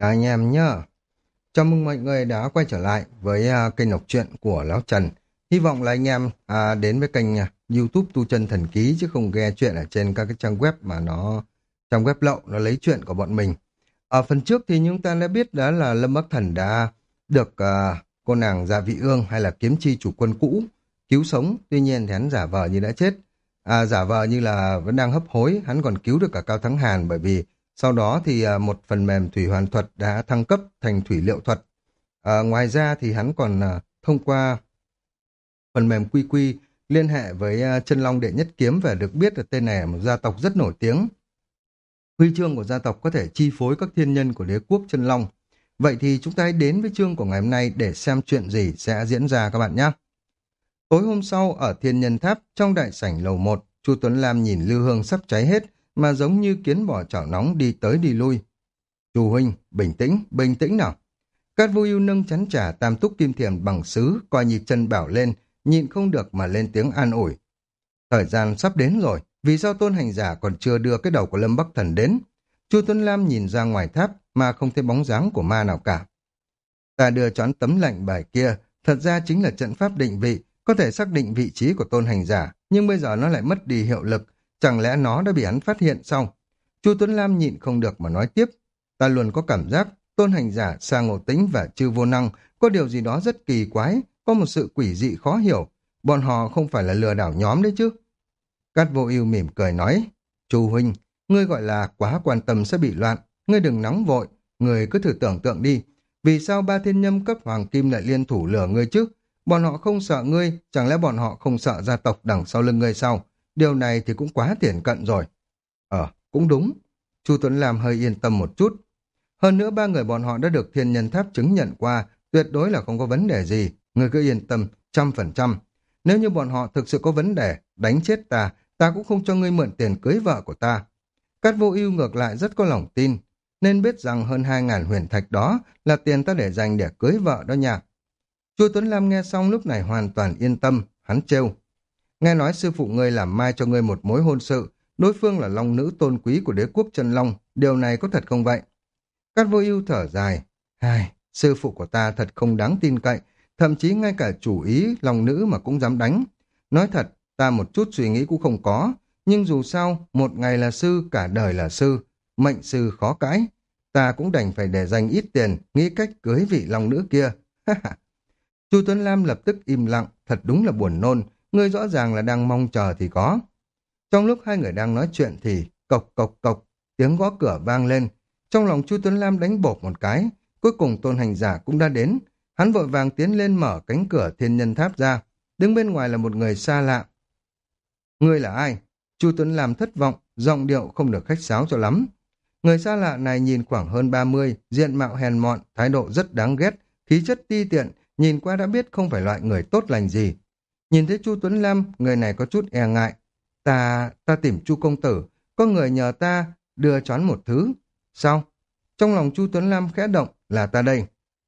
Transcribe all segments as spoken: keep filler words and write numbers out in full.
Chào anh em nhá. Chào mừng mọi người đã quay trở lại với à, kênh đọc truyện của Lão Trần. Hy vọng là anh em à, đến với kênh à, YouTube Tu Chân Thần Ký chứ không nghe chuyện ở trên các cái trang web mà nó trang web lậu nó lấy chuyện của bọn mình. Ở phần trước thì chúng ta đã biết đó là Lâm Bắc Thần đã được à, cô nàng Dạ Vị Ương hay là kiếm chi chủ quân cũ cứu sống. Tuy nhiên thì hắn giả vờ như đã chết. À, giả vờ như là vẫn đang hấp hối, hắn còn cứu được cả Cao Thắng Hàn bởi vì sau đó thì à, một phần mềm thủy hoàn thuật đã thăng cấp thành thủy liệu thuật. À, ngoài ra thì hắn còn à, thông qua phần mềm quy quy liên hệ với à, Chân Long Đệ Nhất Kiếm và được biết là tên này là một gia tộc rất nổi tiếng. Huy chương của gia tộc có thể chi phối các thiên nhân của đế quốc Chân Long. Vậy thì chúng ta hãy đến với chương của ngày hôm nay để xem chuyện gì sẽ diễn ra các bạn nhé. Tối hôm sau ở Thiên Nhân Tháp trong đại sảnh lầu một, Chu Tuấn Lam nhìn lư hương sắp cháy hết mà giống như kiến bò chảo nóng đi tới đi lui. Chu huynh, bình tĩnh, bình tĩnh nào. Cát Vô Ưu nâng chén trà tam túc kim thiềm bằng sứ, coi nhịp chân bảo lên, nhịn không được mà lên tiếng an ủi. Thời gian sắp đến rồi, vì sao tôn hành giả còn chưa đưa cái đầu của Lâm Bắc Thần đến? Chu Tuấn Lam nhìn ra ngoài tháp mà không thấy bóng dáng của ma nào cả. Ta đưa choán tấm lệnh bài kia, thật ra chính là trận pháp định vị, có thể xác định vị trí của tôn hành giả, nhưng bây giờ nó lại mất đi hiệu lực, chẳng lẽ nó đã bị hắn phát hiện sao? Chu Tuấn Lam nhịn không được mà nói tiếp, ta luôn có cảm giác tôn hành giả, Sa Ngộ Tĩnh và Chư Vô Năng có điều gì đó rất kỳ quái, có một sự quỷ dị khó hiểu, bọn họ không phải là lừa đảo nhóm đấy chứ? Cát Vô Ưu mỉm cười nói, Chu huynh, ngươi gọi là quá quan tâm sẽ bị loạn, ngươi đừng nóng vội, ngươi cứ thử tưởng tượng đi, vì sao ba thiên nhâm cấp hoàng kim lại liên thủ lừa ngươi chứ? Bọn họ không sợ ngươi, chẳng lẽ bọn họ không sợ gia tộc đằng sau lưng ngươi sao? Điều này thì cũng quá thiển cận rồi. Ờ, cũng đúng. Chu Tuấn Lam hơi yên tâm một chút. Hơn nữa ba người bọn họ đã được Thiên Nhân Tháp chứng nhận qua, tuyệt đối là không có vấn đề gì. Ngươi cứ yên tâm, trăm phần trăm. Nếu như bọn họ thực sự có vấn đề, đánh chết ta, ta cũng không cho ngươi mượn tiền cưới vợ của ta. Cát Vô Ưu ngược lại rất có lòng tin, nên biết rằng hơn hai ngàn huyền thạch đó là tiền ta để dành để cưới vợ đó nha. Chu Tuấn Lam nghe xong lúc này hoàn toàn yên tâm, hắn trêu. Nghe nói sư phụ ngươi làm mai cho ngươi một mối hôn sự, đối phương là long nữ tôn quý của đế quốc Chân Long, điều này có thật không vậy? Cát Vô Ưu thở dài, ai, sư phụ của ta thật không đáng tin cậy, thậm chí ngay cả chủ ý long nữ mà cũng dám đánh. Nói thật, ta một chút suy nghĩ cũng không có, nhưng dù sao, một ngày là sư, cả đời là sư, mệnh sư khó cãi. Ta cũng đành phải để dành ít tiền, nghĩ cách cưới vị long nữ kia. Chu Tuấn Lam lập tức im lặng, thật đúng là buồn nôn, ngươi rõ ràng là đang mong chờ thì có. Trong lúc hai người đang nói chuyện thì cộc cộc cộc, tiếng gõ cửa vang lên. Trong lòng Chu Tuấn Lam đánh bột một cái, cuối cùng tôn hành giả cũng đã đến. Hắn vội vàng tiến lên mở cánh cửa Thiên Nhân Tháp ra, đứng bên ngoài là một người xa lạ. Ngươi là ai? Chu Tuấn Lam thất vọng, giọng điệu không được khách sáo cho lắm. Người xa lạ này nhìn khoảng hơn ba mươi, diện mạo hèn mọn, thái độ rất đáng ghét, khí chất ti tiện, nhìn qua đã biết không phải loại người tốt lành gì. Nhìn thấy Chu Tuấn Lam, người này có chút e ngại. Ta, ta tìm Chu công tử, có người nhờ ta đưa choán một thứ. Sao? Trong lòng Chu Tuấn Lam khẽ động, là ta đây.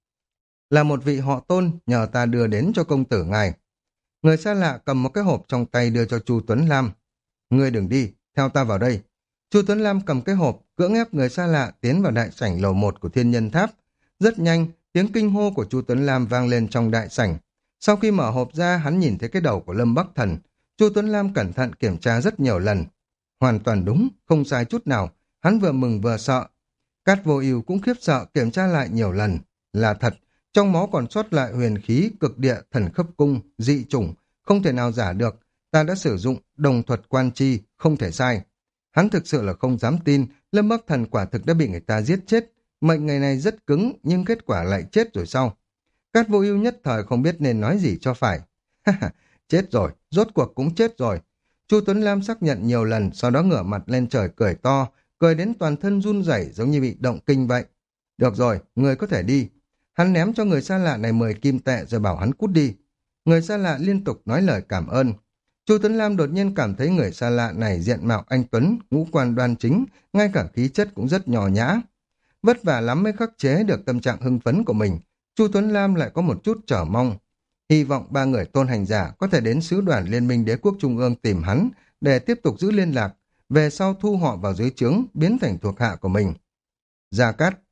Là một vị họ Tôn nhờ ta đưa đến cho công tử ngài. Người xa lạ cầm một cái hộp trong tay đưa cho Chu Tuấn Lam. Ngươi đừng đi, theo ta vào đây. Chu Tuấn Lam cầm cái hộp, cưỡng ép người xa lạ tiến vào đại sảnh lầu một của Thiên Nhân Tháp. Rất nhanh, tiếng kinh hô của Chu Tuấn Lam vang lên trong đại sảnh. Sau khi mở hộp ra, hắn nhìn thấy cái đầu của Lâm Bắc Thần. Chu Tuấn Lam cẩn thận kiểm tra rất nhiều lần. Hoàn toàn đúng, không sai chút nào. Hắn vừa mừng vừa sợ. Cát Vô Ưu cũng khiếp sợ kiểm tra lại nhiều lần. Là thật, trong máu còn sót lại huyền khí, cực địa, thần khấp cung, dị chủng, không thể nào giả được. Ta đã sử dụng đồng thuật quan chi, không thể sai. Hắn thực sự là không dám tin, Lâm Bắc Thần quả thực đã bị người ta giết chết. Mệnh ngày này rất cứng, nhưng kết quả lại chết rồi sao? Cát Vô Ưu nhất thời không biết nên nói gì cho phải. Chết rồi, rốt cuộc cũng chết rồi. Chu Tuấn Lam xác nhận nhiều lần, sau đó ngửa mặt lên trời cười to, cười đến toàn thân run rẩy giống như bị động kinh vậy. Được rồi, người có thể đi. Hắn ném cho người xa lạ này mười kim tệ rồi bảo hắn cút đi. Người xa lạ liên tục nói lời cảm ơn. Chu Tuấn Lam đột nhiên cảm thấy người xa lạ này diện mạo anh tuấn, ngũ quan đoan chính, ngay cả khí chất cũng rất nhỏ nhã. Vất vả lắm mới khắc chế được tâm trạng hưng phấn của mình. Chu Tuấn Lam lại có một chút chờ mong. Hy vọng ba người tôn hành giả có thể đến sứ đoàn Liên minh Đế quốc Trung ương tìm hắn để tiếp tục giữ liên lạc, về sau thu họ vào dưới trướng, biến thành thuộc hạ của mình. Gia Cát,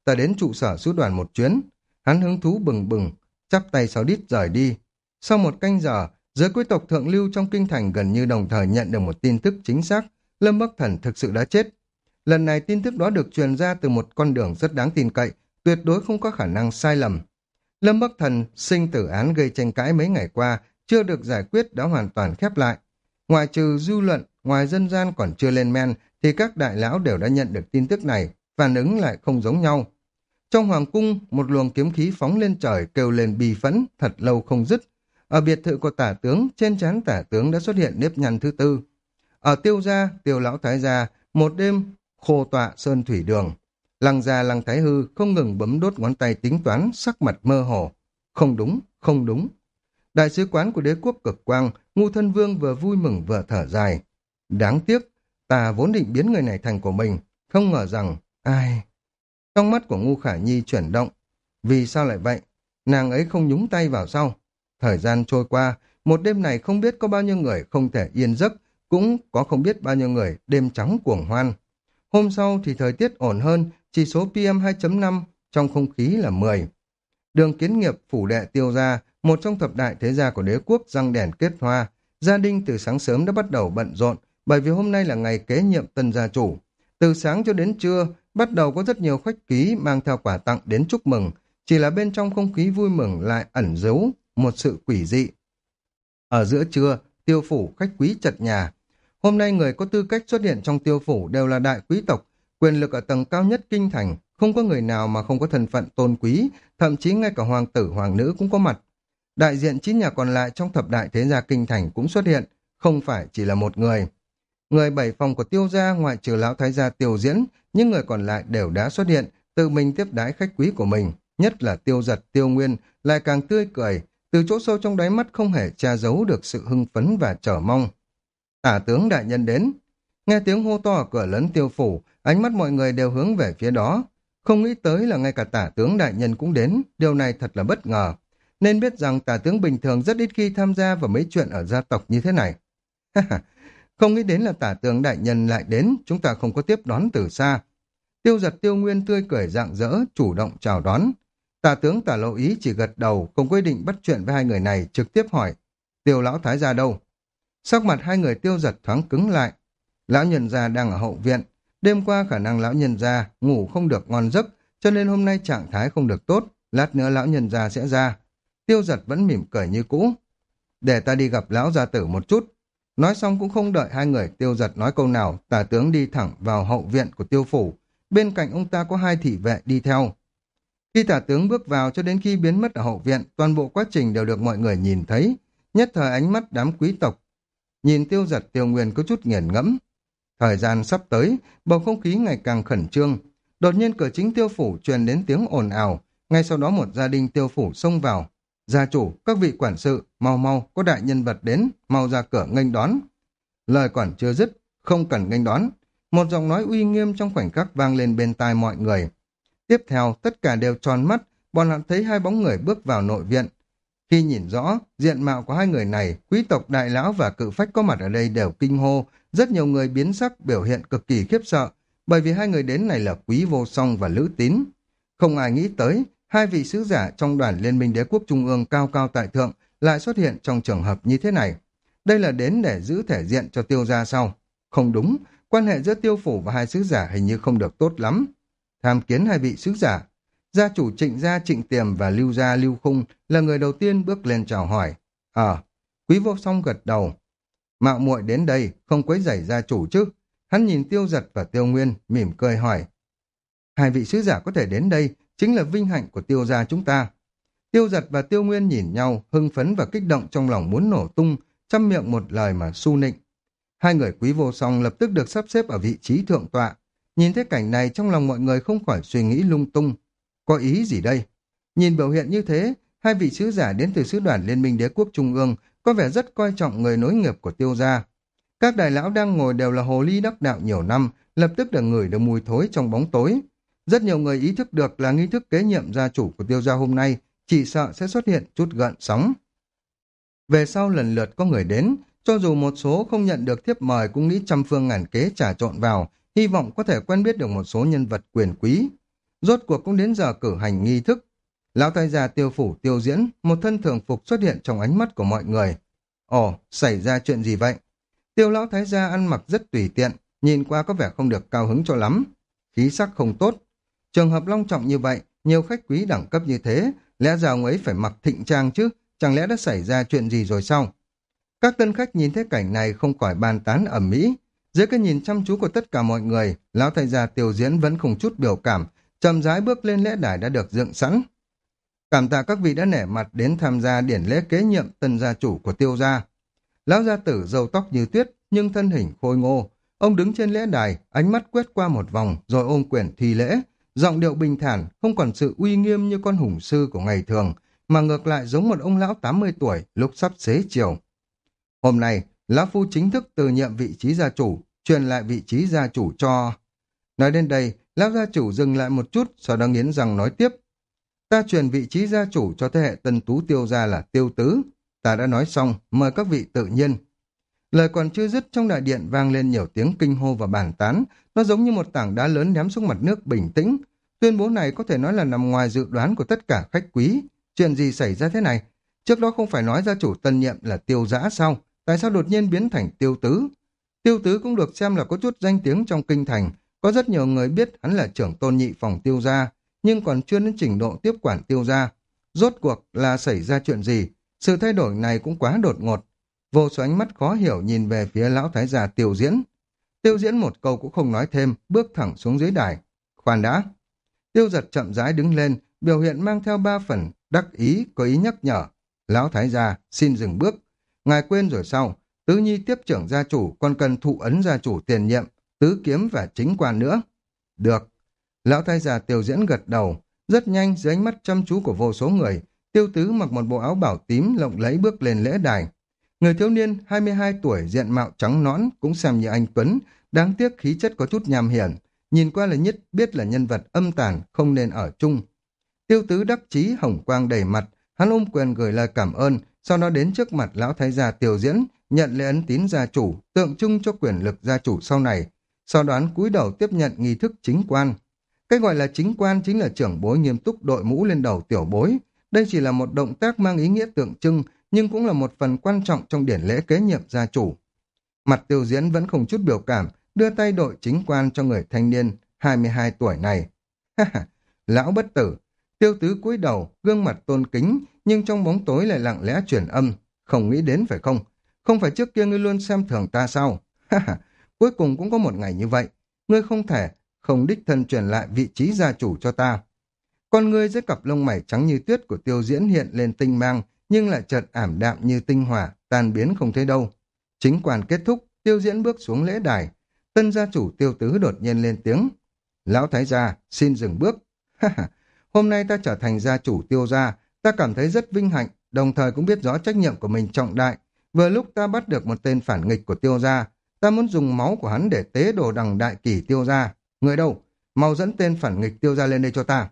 ta đến trụ sở sứ đoàn một chuyến. Hắn hứng thú bừng bừng, chắp tay sau đít rời đi. Sau một canh giờ, giới quý tộc thượng lưu trong kinh thành gần như đồng thời nhận được một tin tức chính xác, Lâm Bắc Thần thực sự đã chết. Lần này tin tức đó được truyền ra từ một con đường rất đáng tin cậy, tuyệt đối không có khả năng sai lầm. Lâm Bắc Thần sinh tử án gây tranh cãi mấy ngày qua, chưa được giải quyết đã hoàn toàn khép lại. Ngoài trừ dư luận, ngoài dân gian còn chưa lên men, thì các đại lão đều đã nhận được tin tức này, phản ứng lại không giống nhau. Trong hoàng cung, một luồng kiếm khí phóng lên trời kêu lên bì phẫn, thật lâu không dứt. Ở biệt thự của tả tướng, trên trán tả tướng đã xuất hiện nếp nhăn thứ tư. Ở tiêu gia, tiêu lão thái gia, một đêm khô tọa sơn thủy đường. Lăng gia lăng thái hư không ngừng bấm đốt ngón tay tính toán, sắc mặt mơ hồ. Không đúng, không đúng. Đại sứ quán của đế quốc cực quang, Ngu Thân Vương vừa vui mừng vừa thở dài. Đáng tiếc, ta vốn định biến người này thành của mình, không ngờ rằng, ai... Trong mắt của Ngu Khả Nhi chuyển động. Vì sao lại vậy? Nàng ấy không nhúng tay vào sau. Thời gian trôi qua, một đêm này không biết có bao nhiêu người không thể yên giấc, cũng có không biết bao nhiêu người đêm trắng cuồng hoan. Hôm sau thì thời tiết ổn hơn, chỉ số pê em hai chấm năm trong không khí là mười. Đường Kiến Nghiệp phủ đệ Tiêu gia, một trong thập đại thế gia của đế quốc răng đèn kết hoa. Gia đình từ sáng sớm đã bắt đầu bận rộn, bởi vì hôm nay là ngày kế nhiệm tân gia chủ. Từ sáng cho đến trưa, bắt đầu có rất nhiều khách ký mang theo quà tặng đến chúc mừng, chỉ là bên trong không khí vui mừng lại ẩn giấu một sự quỷ dị. Ở giữa trưa, Tiêu phủ khách quý chật nhà. Hôm nay người có tư cách xuất hiện trong Tiêu phủ đều là đại quý tộc, quyền lực ở tầng cao nhất kinh thành, không có người nào mà không có thân phận tôn quý, thậm chí ngay cả hoàng tử hoàng nữ cũng có mặt. Đại diện chín nhà còn lại trong thập đại thế gia kinh thành cũng xuất hiện, không phải chỉ là một người. Người bảy phòng của Tiêu gia ngoại trừ lão thái gia Tiêu Diễn, những người còn lại đều đã xuất hiện, tự mình tiếp đái khách quý của mình, nhất là Tiêu Giật, Tiêu Nguyên, lại càng tươi cười, từ chỗ sâu trong đáy mắt không hề che giấu được sự hưng phấn và chờ mong. Tả tướng đại nhân đến. Nghe tiếng hô to ở cửa lớn Tiêu phủ, ánh mắt mọi người đều hướng về phía đó. Không nghĩ tới là ngay cả tả tướng đại nhân cũng đến, điều này thật là bất ngờ. Nên biết rằng tả tướng bình thường rất ít khi tham gia vào mấy chuyện ở gia tộc như thế này. Không nghĩ đến là tả tướng đại nhân lại đến, chúng ta không có tiếp đón từ xa. Tiêu Giật Tiêu Nguyên tươi cười rạng rỡ, chủ động chào đón. Tả tướng Tả Lộ Ý chỉ gật đầu, không quyết định bắt chuyện với hai người này, trực tiếp hỏi, Tiêu lão thái gia đâu? Sắc mặt hai người Tiêu Giật thoáng cứng lại. Lão nhân gia đang ở hậu viện, đêm qua khả năng lão nhân gia ngủ không được ngon giấc, cho nên hôm nay trạng thái không được tốt, lát nữa lão nhân gia sẽ ra. Tiêu Giật vẫn mỉm cười như cũ. Để ta đi gặp lão gia tử một chút. Nói xong cũng không đợi hai người Tiêu Giật nói câu nào, tả tướng đi thẳng vào hậu viện của Tiêu phủ. Bên cạnh ông ta có hai thị vệ đi theo. Khi tả tướng bước vào cho đến khi biến mất ở hậu viện, toàn bộ quá trình đều được mọi người nhìn thấy. Nhất thời ánh mắt đám quý tộc nhìn Tiêu Giật Tiêu Nguyên có chút nghiền ngẫm. Thời gian sắp tới, bầu không khí ngày càng khẩn trương. Đột nhiên cửa chính Tiêu phủ truyền đến tiếng ồn ào, ngay sau đó một gia đình Tiêu phủ xông vào. Gia chủ, các vị quản sự, mau mau, có đại nhân vật đến, mau ra cửa nghênh đón. Lời còn chưa dứt, không cần nghênh đón. Một giọng nói uy nghiêm trong khoảnh khắc vang lên bên tai mọi người. Tiếp theo, tất cả đều tròn mắt, bọn họ thấy hai bóng người bước vào nội viện. Khi nhìn rõ, diện mạo của hai người này, quý tộc đại lão và cự phách có mặt ở đây đều kinh hô, rất nhiều người biến sắc biểu hiện cực kỳ khiếp sợ, bởi vì hai người đến này là Quý Vô Song và Lữ Tín. Không ai nghĩ tới, hai vị sứ giả trong đoàn Liên minh Đế quốc Trung ương cao cao tại thượng lại xuất hiện trong trường hợp như thế này. Đây là đến để giữ thể diện cho Tiêu gia sao? Không đúng, quan hệ giữa Tiêu phủ và hai sứ giả hình như không được tốt lắm. Tham kiến hai vị sứ giả. Gia chủ Trịnh gia Trịnh Tiềm và Lưu gia Lưu Khung là người đầu tiên bước lên chào hỏi. Ờ, Quý Vô Song gật đầu. Mạo muội đến đây, không quấy rầy gia chủ chứ? Hắn nhìn Tiêu Giật và Tiêu Nguyên, mỉm cười hỏi. Hai vị sứ giả có thể đến đây, chính là vinh hạnh của Tiêu gia chúng ta. Tiêu Giật và Tiêu Nguyên nhìn nhau, hưng phấn và kích động trong lòng muốn nổ tung, trăm miệng một lời mà su nịnh. Hai người Quý Vô Song lập tức được sắp xếp ở vị trí thượng tọa. Nhìn thấy cảnh này trong lòng mọi người không khỏi suy nghĩ lung tung. Có ý gì đây? Nhìn biểu hiện như thế, hai vị sứ giả đến từ sứ đoàn Liên minh Đế quốc Trung ương có vẻ rất coi trọng người nối nghiệp của Tiêu gia. Các đại lão đang ngồi đều là hồ ly đắc đạo nhiều năm, lập tức đã ngửi được mùi thối trong bóng tối. Rất nhiều người ý thức được là nghi thức kế nhiệm gia chủ của Tiêu gia hôm nay chỉ sợ sẽ xuất hiện chút gợn sóng. Về sau lần lượt có người đến, cho dù một số không nhận được thiếp mời cũng nghĩ trăm phương ngàn kế trà trộn vào, hy vọng có thể quen biết được một số nhân vật quyền quý. Rốt cuộc cũng đến giờ cử hành nghi thức. Lão thái gia Tiêu phủ Tiêu Diễn, một thân thường phục xuất hiện trong ánh mắt của mọi người. Ồ, xảy ra chuyện gì vậy? Tiêu lão thái gia ăn mặc rất tùy tiện, nhìn qua có vẻ không được cao hứng cho lắm. Khí sắc không tốt. Trường hợp long trọng như vậy, nhiều khách quý đẳng cấp như thế, lẽ ra ông ấy phải mặc thịnh trang chứ, chẳng lẽ đã xảy ra chuyện gì rồi sao? Các tân khách nhìn thấy cảnh này không khỏi bàn tán ầm ĩ. Dưới cái nhìn chăm chú của tất cả mọi người, lão thái gia Tiêu Diễn vẫn không chút biểu cảm, chậm rãi bước lên lễ đài đã được dựng sẵn. Cảm tạ các vị đã nể mặt đến tham gia điển lễ kế nhiệm tân gia chủ của Tiêu gia. Lão gia tử râu tóc như tuyết, nhưng thân hình khôi ngô. Ông đứng trên lễ đài, ánh mắt quét qua một vòng, rồi ôm quyền thi lễ. Giọng điệu bình thản, không còn sự uy nghiêm như con hùng sư của ngày thường, mà ngược lại giống một ông lão tám mươi tuổi lúc sắp xế chiều. Hôm nay, lão phu chính thức từ nhiệm vị trí gia chủ, truyền lại vị trí gia chủ cho... Nói đến đây, lão gia chủ dừng lại một chút, sau đó nghiến răng nói tiếp. Ta truyền vị trí gia chủ cho thế hệ tân tú Tiêu gia là Tiêu Tứ. Ta đã nói xong, mời các vị tự nhiên. Lời còn chưa dứt, trong đại điện vang lên nhiều tiếng kinh hô và bàn tán. Nó giống như một tảng đá lớn ném xuống mặt nước bình tĩnh. Tuyên bố này có thể nói là nằm ngoài dự đoán của tất cả khách quý. Chuyện gì xảy ra thế này? Trước đó không phải nói gia chủ tân nhiệm là Tiêu Dã sao? Tại sao đột nhiên biến thành Tiêu Tứ? Tiêu Tứ cũng được xem là có chút danh tiếng trong kinh thành. Có rất nhiều người biết hắn là trưởng tôn nhị phòng Tiêu gia, nhưng còn chưa đến trình độ tiếp quản Tiêu gia. Rốt cuộc là xảy ra chuyện gì? Sự thay đổi này cũng quá đột ngột. Vô số ánh mắt khó hiểu nhìn về phía lão thái gia Tiêu Diễn. Tiêu Diễn một câu cũng không nói thêm, bước thẳng xuống dưới đài. Khoan đã. Tiêu Giật chậm rãi đứng lên, biểu hiện mang theo ba phần đắc ý, có ý nhắc nhở. Lão thái gia xin dừng bước. Ngài quên rồi sao? Tứ Nhi tiếp trưởng gia chủ, còn cần thụ ấn gia chủ tiền nhiệm, tứ kiếm và chính quan nữa. Được. Lão thái gia Tiêu Diễn gật đầu. Rất nhanh, dưới ánh mắt chăm chú của vô số người, Tiêu Tứ mặc một bộ áo bảo tím lộng lẫy bước lên lễ đài. Người thiếu niên hai mươi hai tuổi, diện mạo trắng nõn, cũng xem như anh tuấn, đáng tiếc khí chất có chút nham hiểm, nhìn qua là nhất biết là nhân vật âm tàn, không nên ở chung. Tiêu Tứ đắc chí hồng quang đầy mặt, hắn ôm quyền gửi lời cảm ơn, sau đó đến trước mặt lão thái gia Tiêu Diễn, nhận lễ ấn tín gia chủ, tượng trưng cho quyền lực gia chủ sau này. Sau đó hắn cúi đầu tiếp nhận nghi thức chính quan. Cái gọi là chính quan chính là trưởng bối nghiêm túc đội mũ lên đầu tiểu bối. Đây chỉ là một động tác mang ý nghĩa tượng trưng, nhưng cũng là một phần quan trọng trong điển lễ kế nhiệm gia chủ. Mặt Tiêu Diễn vẫn không chút biểu cảm, đưa tay đội chính quan cho người thanh niên hai mươi hai tuổi này. Ha ha, lão bất tử. Tiêu Tứ cúi đầu, gương mặt tôn kính, nhưng trong bóng tối lại lặng lẽ truyền âm. Không nghĩ đến phải không? Không phải trước kia ngươi luôn xem thường ta sao? Ha ha, cuối cùng cũng có một ngày như vậy. Ngươi không thể, không đích thân truyền lại vị trí gia chủ cho ta. Con ngươi dưới cặp lông mày trắng như tuyết của Tiêu Diễn hiện lên tinh mang, nhưng lại chợt ảm đạm như tinh hỏa, tan biến không thấy đâu. Chính quan kết thúc, Tiêu Diễn bước xuống lễ đài. Tân gia chủ Tiêu Tứ đột nhiên lên tiếng. Lão thái gia, xin dừng bước. Hôm nay ta trở thành gia chủ Tiêu gia, ta cảm thấy rất vinh hạnh, đồng thời cũng biết rõ trách nhiệm của mình trọng đại. Vừa lúc ta bắt được một tên phản nghịch của Tiêu gia, ta muốn dùng máu của hắn để tế đồ đằng đại kỷ Tiêu gia. Người đâu? Mau dẫn tên phản nghịch Tiêu gia lên đây cho ta.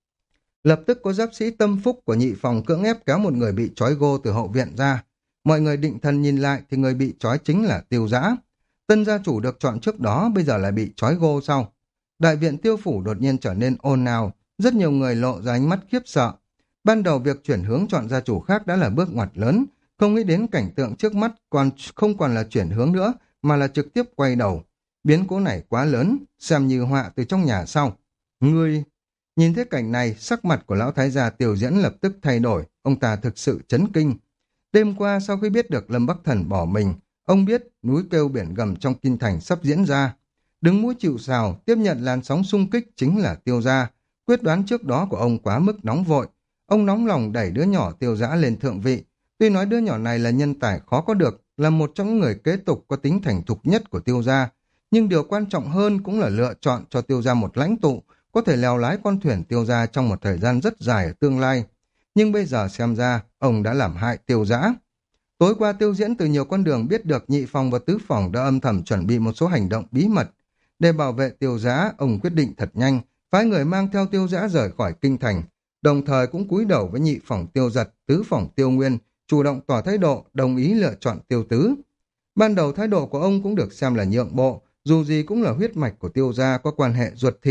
Lập tức có giáp sĩ tâm phúc của nhị phòng cưỡng ép kéo một người bị trói gô từ hậu viện ra. Mọi người định thần nhìn lại thì người bị trói chính là Tiêu Dã. Tân gia chủ được chọn trước đó bây giờ lại bị trói gô sau. Đại viện Tiêu phủ đột nhiên trở nên ồn ào, rất nhiều người lộ ra ánh mắt khiếp sợ. Ban đầu việc chuyển hướng chọn gia chủ khác đã là bước ngoặt lớn, không nghĩ đến cảnh tượng trước mắt còn không còn là chuyển hướng nữa mà là trực tiếp quay đầu. Biến cố này quá lớn, xem như họa từ trong nhà sau. Ngươi... Nhìn thấy cảnh này, sắc mặt của lão thái gia Tiêu Diễn lập tức thay đổi, ông ta thực sự chấn kinh. Đêm qua sau khi biết được Lâm Bắc Thần bỏ mình, ông biết núi kêu biển gầm trong kinh thành sắp diễn ra. Đứng mũi chịu sào, tiếp nhận làn sóng xung kích chính là Tiêu gia. Quyết đoán trước đó của ông quá mức nóng vội. Ông nóng lòng đẩy đứa nhỏ Tiêu Dã lên thượng vị. Tuy nói đứa nhỏ này là nhân tài khó có được, là một trong những người kế tục có tính thành thục nhất của Tiêu gia. Nhưng điều quan trọng hơn cũng là lựa chọn cho Tiêu gia một lãnh tụ, có thể lèo lái con thuyền Tiêu gia trong một thời gian rất dài ở tương lai. Nhưng bây giờ xem ra, ông đã làm hại Tiêu Dã. Tối qua Tiêu Diễn từ nhiều con đường biết được nhị phòng và tứ phòng đã âm thầm chuẩn bị một số hành động bí mật. Để bảo vệ Tiêu Dã, ông quyết định thật nhanh, phái người mang theo Tiêu Dã rời khỏi kinh thành, đồng thời cũng cúi đầu với nhị phòng Tiêu Giật, tứ phòng Tiêu Nguyên, chủ động tỏ thái độ, đồng ý lựa chọn Tiêu Tứ. Ban đầu thái độ của ông cũng được xem là nhượng bộ, dù gì cũng là huyết mạch của Tiêu gia có quan hệ ruột thịt.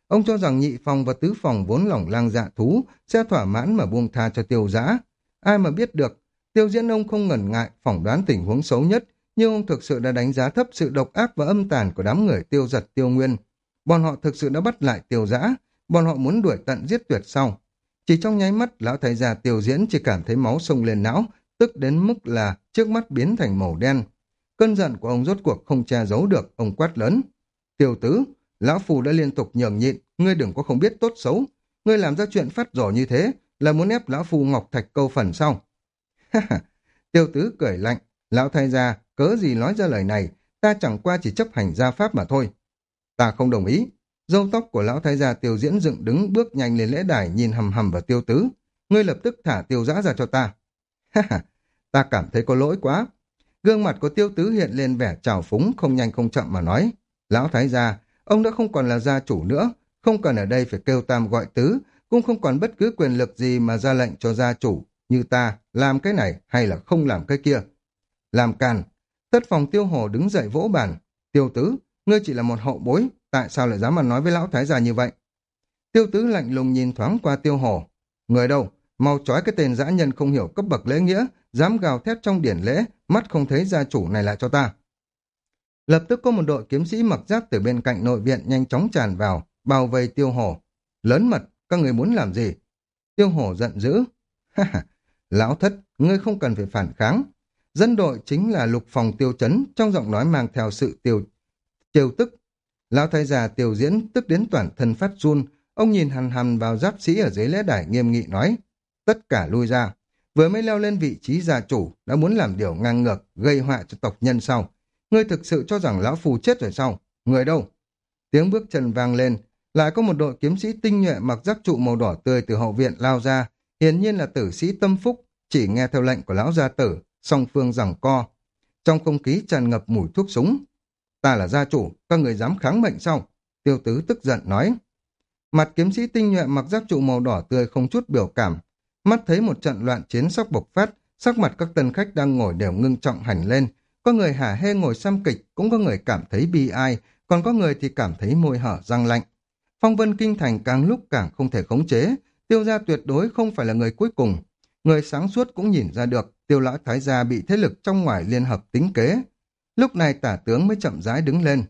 Ông cho rằng nhị phòng và tứ phòng vốn lòng lang dạ thú sẽ thỏa mãn mà buông tha cho Tiêu Dã. Ai mà biết được, Tiêu Diễn ông không ngần ngại phỏng đoán tình huống xấu nhất, nhưng ông thực sự đã đánh giá thấp sự độc ác và âm tàn của đám người Tiêu Giật Tiêu Nguyên. Bọn họ thực sự đã bắt lại Tiêu Dã, bọn họ muốn đuổi tận giết tuyệt sau. Chỉ trong nháy mắt, lão thái gia Tiêu Diễn chỉ cảm thấy máu sông lên não, tức đến mức là trước mắt biến thành màu đen. Cơn giận của ông rốt cuộc không che giấu được, ông quát lớn. Tiêu Tứ, lão phù đã liên tục nhường nhịn, ngươi đừng có không biết tốt xấu. Ngươi làm ra chuyện phát rồ như thế là muốn ép lão phù Ngọc Thạch câu phần sau. Tiêu Tứ cười lạnh, lão thái gia cớ gì nói ra lời này, ta chẳng qua chỉ chấp hành gia pháp mà thôi. Ta không đồng ý. Râu tóc của lão thái gia Tiêu Diễn dựng đứng, bước nhanh lên lễ đài, nhìn hầm hầm vào Tiêu Tứ. Ngươi lập tức thả Tiêu Dã ra cho ta. Ta cảm thấy có lỗi quá. Gương mặt của Tiêu Tứ hiện lên vẻ trào phúng, không nhanh không chậm mà nói. Lão thái gia, ông đã không còn là gia chủ nữa, không cần ở đây phải kêu tam gọi tứ, cũng không còn bất cứ quyền lực gì mà ra lệnh cho gia chủ, như ta, làm cái này hay là không làm cái kia. Làm càn. Tất phòng Tiêu Hồ đứng dậy vỗ bàn. Tiêu Tứ, ngươi chỉ là một hậu bối, tại sao lại dám mà nói với lão thái gia như vậy? Tiêu Tứ lạnh lùng nhìn thoáng qua Tiêu Hồ. Người đâu? Mau trói cái tên dã nhân không hiểu cấp bậc lễ nghĩa, dám gào thét trong điển lễ, mắt không thấy gia chủ này lại cho ta. Lập tức có một đội kiếm sĩ mặc giáp từ bên cạnh nội viện nhanh chóng tràn vào, bao vây Tiêu Hổ. Lớn mật, các người muốn làm gì? Tiêu Hổ giận dữ. Lão thất, ngươi không cần phải phản kháng. Dẫn đội chính là lục phòng Tiêu Chấn, trong giọng nói mang theo sự tiêu trêu tức. Lão thái già Tiêu Diễn tức đến toàn thân phát run, ông nhìn hằn hằn vào giáp sĩ ở dưới lễ đài nghiêm nghị nói. Tất cả lui ra. Vừa mới leo lên vị trí gia chủ, đã muốn làm điều ngang ngược, gây họa cho tộc nhân sau. Ngươi thực sự cho rằng lão phù chết rồi sao? Người đâu? Tiếng bước chân vang lên, lại có một đội kiếm sĩ tinh nhuệ mặc giáp trụ màu đỏ tươi từ hậu viện lao ra, hiển nhiên là tử sĩ Tâm Phúc, chỉ nghe theo lệnh của lão gia tử, song phương giằng co. Trong không khí tràn ngập mùi thuốc súng. Ta là gia chủ, các người dám kháng mệnh sao? Tiêu Tứ tức giận nói. Mặt kiếm sĩ tinh nhuệ mặc giáp trụ màu đỏ tươi không chút biểu cảm, mắt thấy một trận loạn chiến sắp bộc phát, sắc mặt các tân khách đang ngồi đều ngưng trọng hẳn lên. Có người hả hê ngồi xem kịch, cũng có người cảm thấy bi ai, còn có người thì cảm thấy môi hở răng lạnh. Phong vân kinh thành càng lúc càng không thể khống chế, Tiêu gia tuyệt đối không phải là người cuối cùng. Người sáng suốt cũng nhìn ra được, Tiêu lão thái gia bị thế lực trong ngoài liên hợp tính kế. Lúc này tả tướng mới chậm rãi đứng lên.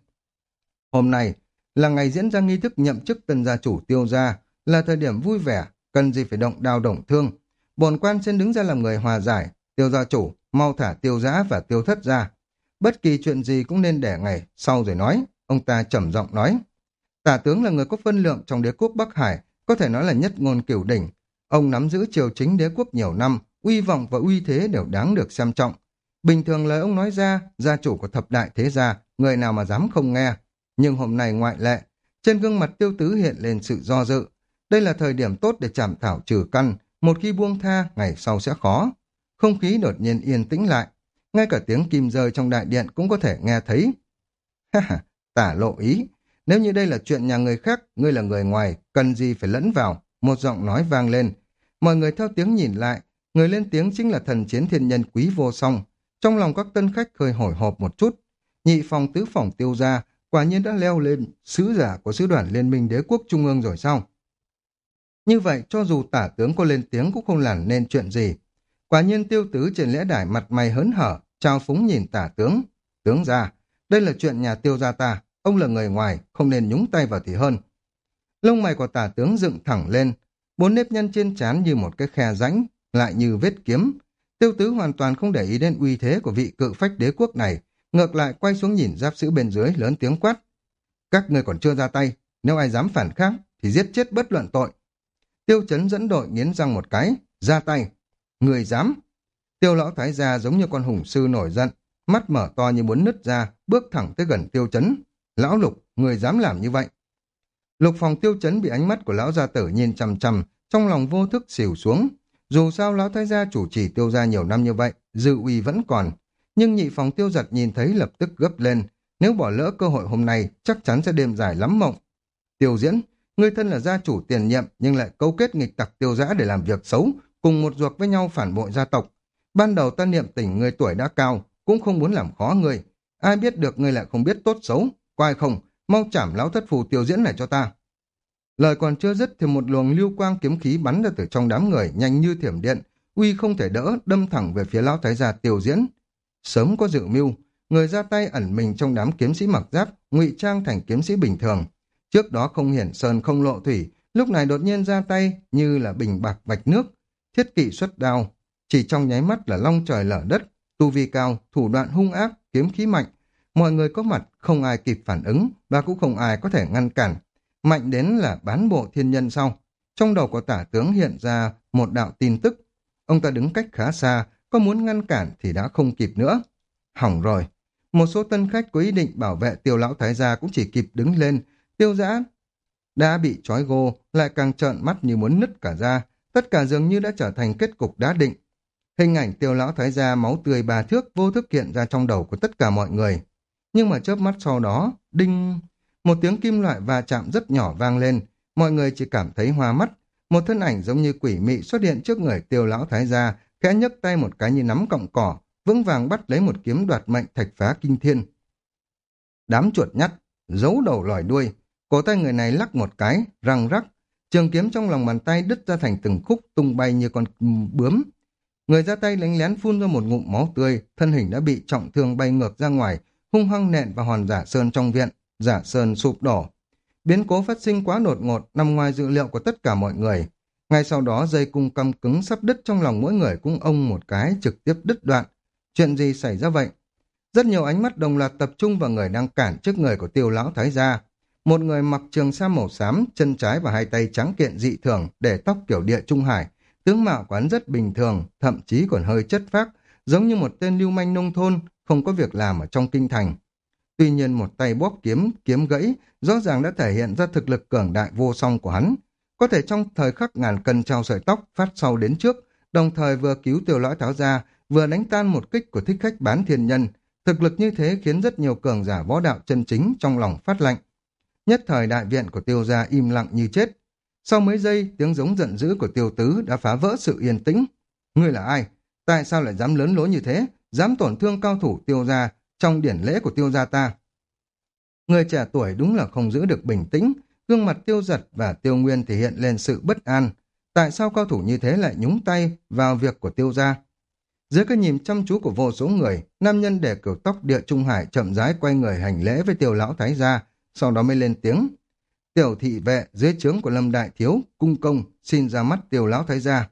Hôm nay là ngày diễn ra nghi thức nhậm chức tân gia chủ Tiêu gia, là thời điểm vui vẻ, cần gì phải động đao động thương. Bổn quan xin đứng ra làm người hòa giải. Tiêu gia chủ, mau thả Tiêu Dã và Tiêu Thất ra. Bất kỳ chuyện gì cũng nên để ngày sau rồi nói. Ông ta trầm giọng nói. Tả tướng là người có phân lượng trong đế quốc Bắc Hải, có thể nói là nhất ngôn cửu đỉnh. Ông nắm giữ triều chính đế quốc nhiều năm, uy vọng và uy thế đều đáng được xem trọng. Bình thường lời ông nói ra, gia chủ của thập đại thế gia, người nào mà dám không nghe. Nhưng hôm nay ngoại lệ, trên gương mặt Tiêu Tứ hiện lên sự do dự. Đây là thời điểm tốt để chảm thảo trừ căn, một khi buông tha, ngày sau sẽ khó. Không khí đột nhiên yên tĩnh lại, ngay cả tiếng kim rơi trong đại điện cũng có thể nghe thấy. Ha ha, tả lộ ý, nếu như đây là chuyện nhà người khác, ngươi là người ngoài, cần gì phải lẫn vào, một giọng nói vang lên. Mọi người theo tiếng nhìn lại, người lên tiếng chính là thần chiến thiên nhân Quý Vô Song. Trong lòng các tân khách hơi hồi hộp một chút, nhị phòng tứ phòng Tiêu gia quả nhiên đã leo lên sứ giả của sứ đoàn Liên minh đế quốc trung ương rồi sao? Như vậy, cho dù tả tướng có lên tiếng cũng không làm nên chuyện gì. Quả nhiên Tiêu Tứ trên lễ đài mặt mày hớn hở, trao phúng nhìn tả tướng. Tướng gia, đây là chuyện nhà Tiêu gia ta, ông là người ngoài, không nên nhúng tay vào thì hơn. Lông mày của tả tướng dựng thẳng lên, bốn nếp nhăn trên trán như một cái khe rãnh, lại như vết kiếm. Tiêu Tứ hoàn toàn không để ý đến uy thế của vị cự phách đế quốc này, ngược lại quay xuống nhìn giáp sĩ bên dưới lớn tiếng quát. Các người còn chưa ra tay, nếu ai dám phản kháng thì giết chết bất luận tội. Tiêu Chấn dẫn đội nghiến răng một cái, ra tay. Người dám. Tiêu lão thái gia giống như con hùng sư nổi giận, mắt mở to như muốn nứt ra, bước thẳng tới gần Tiêu Chấn. Lão Lục, người dám làm như vậy? Lục phòng Tiêu Chấn bị ánh mắt của lão gia tử nhìn chằm chằm, trong lòng vô thức xỉu xuống. Dù sao lão thái gia chủ trì Tiêu gia nhiều năm như vậy, dư uy vẫn còn. Nhưng nhị phòng Tiêu Giật nhìn thấy lập tức gấp lên, nếu bỏ lỡ cơ hội hôm nay chắc chắn sẽ đêm dài lắm mộng. Tiêu Diễn, ngươi thân là gia chủ tiền nhiệm nhưng lại cấu kết nghịch tặc Tiêu Dã để làm việc xấu, cùng một ruột với nhau phản bội gia tộc. Ban đầu ta niệm tình ngươi tuổi đã cao, cũng không muốn làm khó ngươi. Ai biết được ngươi lại không biết tốt xấu, coi không, mau chảm lão thất phù Tiêu Diễn này cho ta. Lời còn chưa dứt thì một luồng lưu quang kiếm khí bắn ra từ trong đám người, nhanh như thiểm điện, uy không thể đỡ, đâm thẳng về phía lão thái gia Tiêu Diễn. Sớm có dự mưu, người ra tay ẩn mình trong đám kiếm sĩ mặc giáp, ngụy trang thành kiếm sĩ bình thường. Trước đó không hiển sơn không lộ thủy, lúc này đột nhiên ra tay như là bình bạc bạch nước, thiết kỵ xuất đao, chỉ trong nháy mắt là long trời lở đất, tu vi cao, thủ đoạn hung ác, kiếm khí mạnh. Mọi người có mặt không ai kịp phản ứng và cũng không ai có thể ngăn cản. Mạnh đến là bán bộ thiên nhân sau. Trong đầu của tả tướng hiện ra một đạo tin tức. Ông ta đứng cách khá xa, có muốn ngăn cản thì đã không kịp nữa. Hỏng rồi. Một số tân khách có ý định bảo vệ Tiêu lão thái gia cũng chỉ kịp đứng lên. Tiêu Dã đã bị trói gô, lại càng trợn mắt như muốn nứt cả ra. Tất cả dường như đã trở thành kết cục đã định. Hình ảnh Tiêu lão thái gia máu tươi ba thước vô thức hiện ra trong đầu của tất cả mọi người. Nhưng mà chớp mắt sau đó, đinh, một tiếng kim loại va chạm rất nhỏ vang lên, mọi người chỉ cảm thấy hoa mắt. Một thân ảnh giống như quỷ mị xuất hiện trước người Tiêu lão thái gia, khẽ nhấc tay một cái như nắm cọng cỏ, vững vàng bắt lấy một kiếm đoạt mệnh thạch phá kinh thiên. Đám chuột nhắt, giấu đầu lòi đuôi, cổ tay người này lắc một cái, răng rắc, trường kiếm trong lòng bàn tay đứt ra thành từng khúc tung bay như con bướm. Người ra tay đánh lén phun ra một ngụm máu tươi, thân hình đã bị trọng thương bay ngược ra ngoài, hung hăng nện vào hòn giả sơn trong viện, giả sơn sụp đổ. Biến cố phát sinh quá đột ngột, nằm ngoài dự liệu của tất cả mọi người. Ngay sau đó dây cung căm cứng sắp đứt trong lòng mỗi người cũng ông một cái trực tiếp đứt đoạn. Chuyện gì xảy ra vậy? Rất nhiều ánh mắt đồng loạt tập trung vào người đang cản trước người của Tiêu lão thái gia. Một người mặc trường sa màu xám, chân trái và hai tay trắng kiện dị thường, để tóc kiểu địa trung hải. Tướng mạo của hắn rất bình thường, thậm chí còn hơi chất phác, giống như một tên lưu manh nông thôn, không có việc làm ở trong kinh thành. Tuy nhiên một tay bóp kiếm, kiếm gãy, rõ ràng đã thể hiện ra thực lực cường đại vô song của hắn. Có thể trong thời khắc ngàn cân treo sợi tóc phát sau đến trước, đồng thời vừa cứu Tiêu lão thái gia, vừa đánh tan một kích của thích khách bán thiên nhân. Thực lực như thế khiến rất nhiều cường giả võ đạo chân chính trong lòng phát lạnh. Nhất thời đại viện của Tiêu gia im lặng như chết. Sau mấy giây, tiếng giống giận dữ của Tiêu tứ đã phá vỡ sự yên tĩnh. Ngươi là ai? Tại sao lại dám lớn lối như thế? Dám tổn thương cao thủ Tiêu gia trong điển lễ của Tiêu gia ta? Người trẻ tuổi đúng là không giữ được bình tĩnh. Gương mặt Tiêu Giật và Tiêu Nguyên thể hiện lên sự bất an. Tại sao cao thủ như thế lại nhúng tay vào việc của Tiêu gia? Dưới cái nhìn chăm chú của vô số người, nam nhân để kiểu tóc địa trung hải chậm rãi quay người hành lễ với Tiêu lão thái gia, sau đó mới lên tiếng. Tiểu thị vệ dưới trướng của Lâm Đại Thiếu, cung công, xin ra mắt Tiêu lão thái gia.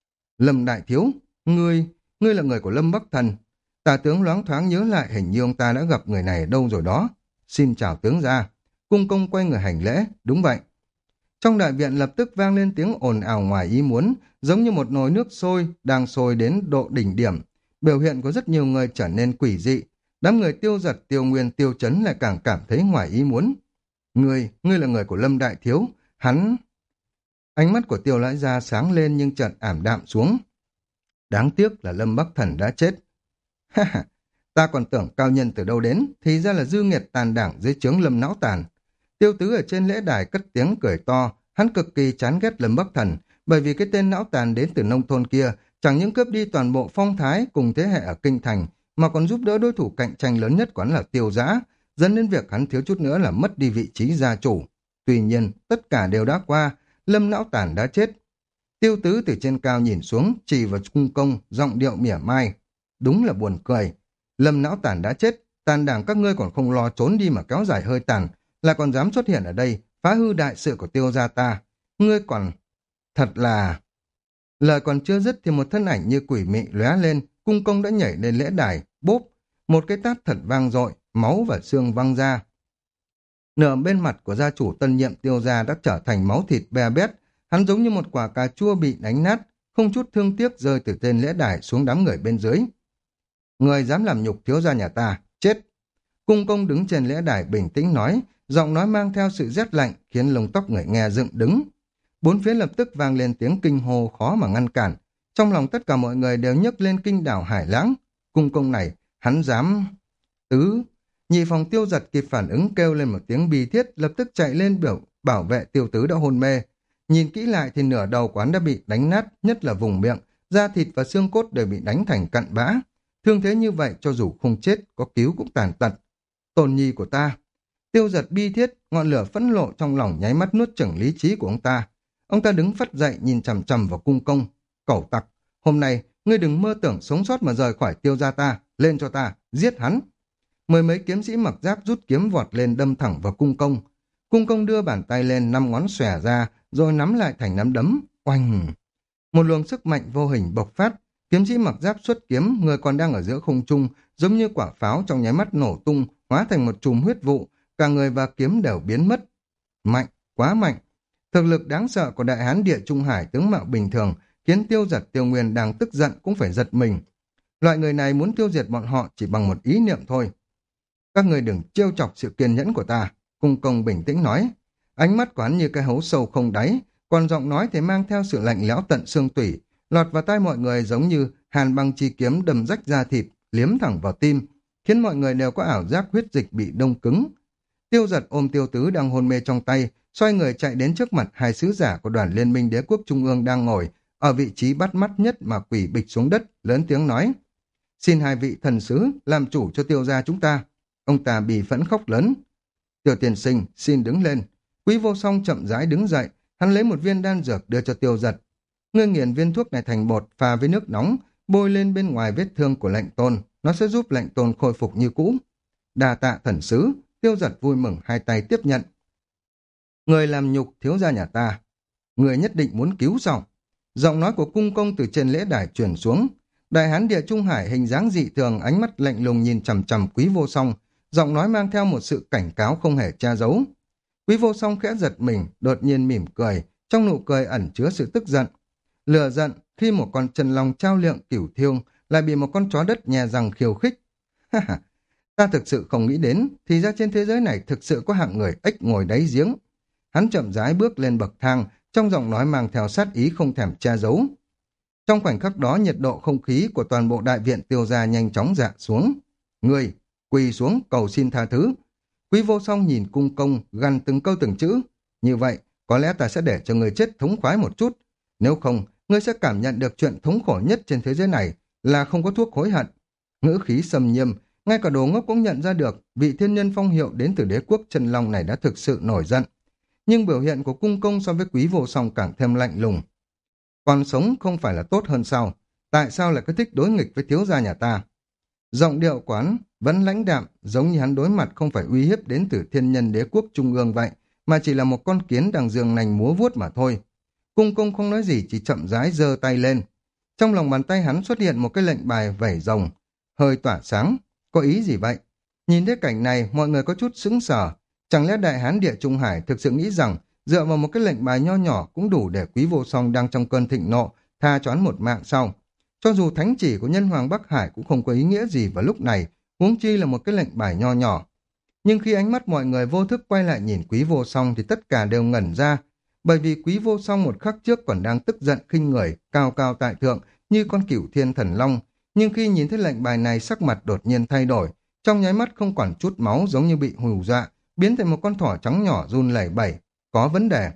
Lâm Đại Thiếu, ngươi, ngươi là người của Lâm Bắc Thần. Tả tướng loáng thoáng nhớ lại hình như ông ta đã gặp người này đâu rồi đó. Xin chào tướng gia. Cung công quay người hành lễ, đúng vậy. Trong đại viện lập tức vang lên tiếng ồn ào ngoài ý muốn, giống như một nồi nước sôi đang sôi đến độ đỉnh điểm. Biểu hiện của rất nhiều người trở nên quỷ dị. Đám người Tiêu Giật, Tiêu Nguyên, Tiêu Chấn lại càng cảm thấy ngoài ý muốn. Ngươi, ngươi là người của Lâm Đại Thiếu, hắn... Ánh mắt của Tiêu lão gia sáng lên nhưng chợt ảm đạm xuống. Đáng tiếc là Lâm Bắc Thần đã chết. Ha ha, ta còn tưởng cao nhân từ đâu đến, thì ra là dư nghiệt tàn đảng dưới trướng Lâm Não Tàn. Tiêu tứ ở trên lễ đài cất tiếng cười to, hắn cực kỳ chán ghét Lâm Bắc Thần, bởi vì cái tên não tàn đến từ nông thôn kia chẳng những cướp đi toàn bộ phong thái cùng thế hệ ở kinh thành, mà còn giúp đỡ đối thủ cạnh tranh lớn nhất của hắn là Tiêu Dã, dẫn đến việc hắn thiếu chút nữa là mất đi vị trí gia chủ. Tuy nhiên, tất cả đều đã qua, Lâm não tàn đã chết. Tiêu tứ từ trên cao nhìn xuống, chỉ vào cung công, giọng điệu mỉa mai. Đúng là buồn cười. Lâm não tàn đã chết, tàn đảng các ngươi còn không lo trốn đi mà kéo dài hơi tàn, là còn dám xuất hiện ở đây, phá hư đại sự của Tiêu gia ta. Ngươi còn... Thật là... Lời còn chưa dứt thì một thân ảnh như quỷ mị lóe lên, cung công đã nhảy lên lễ đài, bốp, một cái tát thật vang dội, máu và xương văng ra. Nửa bên mặt của gia chủ tân nhiệm Tiêu gia đã trở thành máu thịt be bét, hắn giống như một quả cà chua bị đánh nát, không chút thương tiếc rơi từ trên lễ đài xuống đám người bên dưới. Người dám làm nhục thiếu gia nhà ta, chết. Cung công đứng trên lễ đài bình tĩnh nói, giọng nói mang theo sự rét lạnh khiến lông tóc người nghe dựng đứng. Bốn phía lập tức vang lên tiếng kinh hô khó mà ngăn cản. Trong lòng tất cả mọi người đều nhấc lên kinh đảo hải lãng. Cung công này, hắn dám... Tứ... Nhị phòng Tiêu Giật kịp phản ứng kêu lên một tiếng bi thiết, lập tức chạy lên biểu bảo vệ Tiêu tứ đã hôn mê. Nhìn kỹ lại thì nửa đầu quán đã bị đánh nát, nhất là vùng miệng, da thịt và xương cốt đều bị đánh thành cặn bã. Thương thế như vậy cho dù không chết, có cứu cũng tàn tật. Tôn nhi của ta. Tiêu Giật bi thiết, ngọn lửa phẫn nộ trong lòng nháy mắt nuốt chửng lý trí của ông ta. Ông ta đứng phất dậy nhìn chằm chằm vào Cung Công. Cẩu tặc, hôm nay ngươi đừng mơ tưởng sống sót mà rời khỏi Tiêu gia ta, lên cho ta, giết hắn. Mười mấy kiếm sĩ mặc giáp rút kiếm vọt lên đâm thẳng vào Cung Công. Cung Công đưa bàn tay lên, năm ngón xòe ra, rồi nắm lại thành nắm đấm, oanh. Một luồng sức mạnh vô hình bộc phát, kiếm sĩ mặc giáp xuất kiếm, người còn đang ở giữa không trung, giống như quả pháo trong nháy mắt nổ tung, hóa thành một chùm huyết vụ, cả người và kiếm đều biến mất. Mạnh, quá mạnh. Thực lực đáng sợ của đại hán Địa Trung Hải tướng mạo bình thường, khiến Tiêu Giật Tiêu Nguyên đang tức giận cũng phải giật mình. Loại người này muốn tiêu diệt bọn họ chỉ bằng một ý niệm thôi. Các người đừng trêu chọc sự kiên nhẫn của ta, Cung Công bình tĩnh nói. Ánh mắt của hắn như cái hố sâu không đáy, còn giọng nói thì mang theo sự lạnh lẽo tận xương tủy, lọt vào tai mọi người giống như hàn băng chi kiếm đâm rách da thịt, liếm thẳng vào tim, khiến mọi người đều có ảo giác huyết dịch bị đông cứng. Tiêu Giật ôm Tiêu Tứ đang hôn mê trong tay, xoay người chạy đến trước mặt hai sứ giả của đoàn liên minh đế quốc trung ương đang ngồi ở vị trí bắt mắt nhất mà quỳ bịch xuống đất, lớn tiếng nói: xin hai vị thần sứ làm chủ cho Tiêu gia chúng ta. Ông ta bì phẫn khóc lớn. Tiêu tiên sinh, xin đứng lên. Quý Vô Song chậm rãi đứng dậy, hắn lấy một viên đan dược đưa cho Tiêu Giật. Ngươi nghiền viên thuốc này thành bột, pha với nước nóng, bôi lên bên ngoài vết thương của lệnh tôn, nó sẽ giúp lệnh tôn khôi phục như cũ. Đa tạ thần sứ. Tiêu Giật vui mừng hai tay tiếp nhận. Người làm nhục thiếu gia nhà ta, người nhất định muốn cứu sao? Giọng nói của Cung Công từ trên lễ đài truyền xuống. Đại hán Địa Trung Hải hình dáng dị thường, ánh mắt lạnh lùng nhìn chằm chằm Quý Vô Song, giọng nói mang theo một sự cảnh cáo không hề che giấu. Quý Vô Song khẽ giật mình, đột nhiên mỉm cười, trong nụ cười ẩn chứa sự tức giận. Lửa giận khi một con chân long trao lượng cửu thiêu lại bị một con chó đất nhè răng khiêu khích. Ha ha, ta thực sự không nghĩ đến, thì ra trên thế giới này thực sự có hạng người ếch ngồi đáy giếng. Hắn chậm rãi bước lên bậc thang, trong giọng nói mang theo sát ý không thèm che giấu. Trong khoảnh khắc đó, nhiệt độ không khí của toàn bộ đại viện Tiêu gia nhanh chóng dạ xuống. Người, quỳ xuống cầu xin tha thứ. Quý Vô Song nhìn Cung Công, gằn từng câu từng chữ. Như vậy, có lẽ ta sẽ để cho người chết thống khoái một chút. Nếu không, ngươi sẽ cảm nhận được chuyện thống khổ nhất trên thế giới này là không có thuốc hối hận. Ngữ khí xâm nghiêm, ngay cả đồ ngốc cũng nhận ra được vị thiên nhân phong hiệu đến từ đế quốc Chân Long này đã thực sự nổi giận. Nhưng biểu hiện của Cung Công so với Quý Vô Song càng thêm lạnh lùng. Còn sống không phải là tốt hơn sao? Tại sao lại cứ thích đối nghịch với thiếu gia nhà ta? Giọng điệu quán vẫn lãnh đạm, giống như hắn đối mặt không phải uy hiếp đến từ thiên nhân đế quốc trung ương vậy, mà chỉ là một con kiến đang giương nành múa vuốt mà thôi. Cung Công không nói gì, chỉ chậm rãi giơ tay lên. Trong lòng bàn tay hắn xuất hiện một cái lệnh bài vẩy rồng, hơi tỏa sáng. Có ý gì vậy? Nhìn thấy cảnh này, mọi người có chút sững sờ. Chẳng lẽ đại hán Địa Trung Hải thực sự nghĩ rằng dựa vào một cái lệnh bài nho nhỏ cũng đủ để Quý Vô Song đang trong cơn thịnh nộ tha cho hắn một mạng sau? Cho dù thánh chỉ của nhân hoàng Bắc Hải cũng không có ý nghĩa gì vào lúc này, huống chi là một cái lệnh bài nho nhỏ. Nhưng khi ánh mắt mọi người vô thức quay lại nhìn Quý Vô Song thì tất cả đều ngẩn ra, bởi vì Quý Vô Song một khắc trước còn đang tức giận khinh người, cao cao tại thượng như con cửu thiên thần long, nhưng khi nhìn thấy lệnh bài này sắc mặt đột nhiên thay đổi, trong nháy mắt không còn chút máu, giống như bị hù dọa, biến thành một con thỏ trắng nhỏ run lẩy bẩy. Có vấn đề.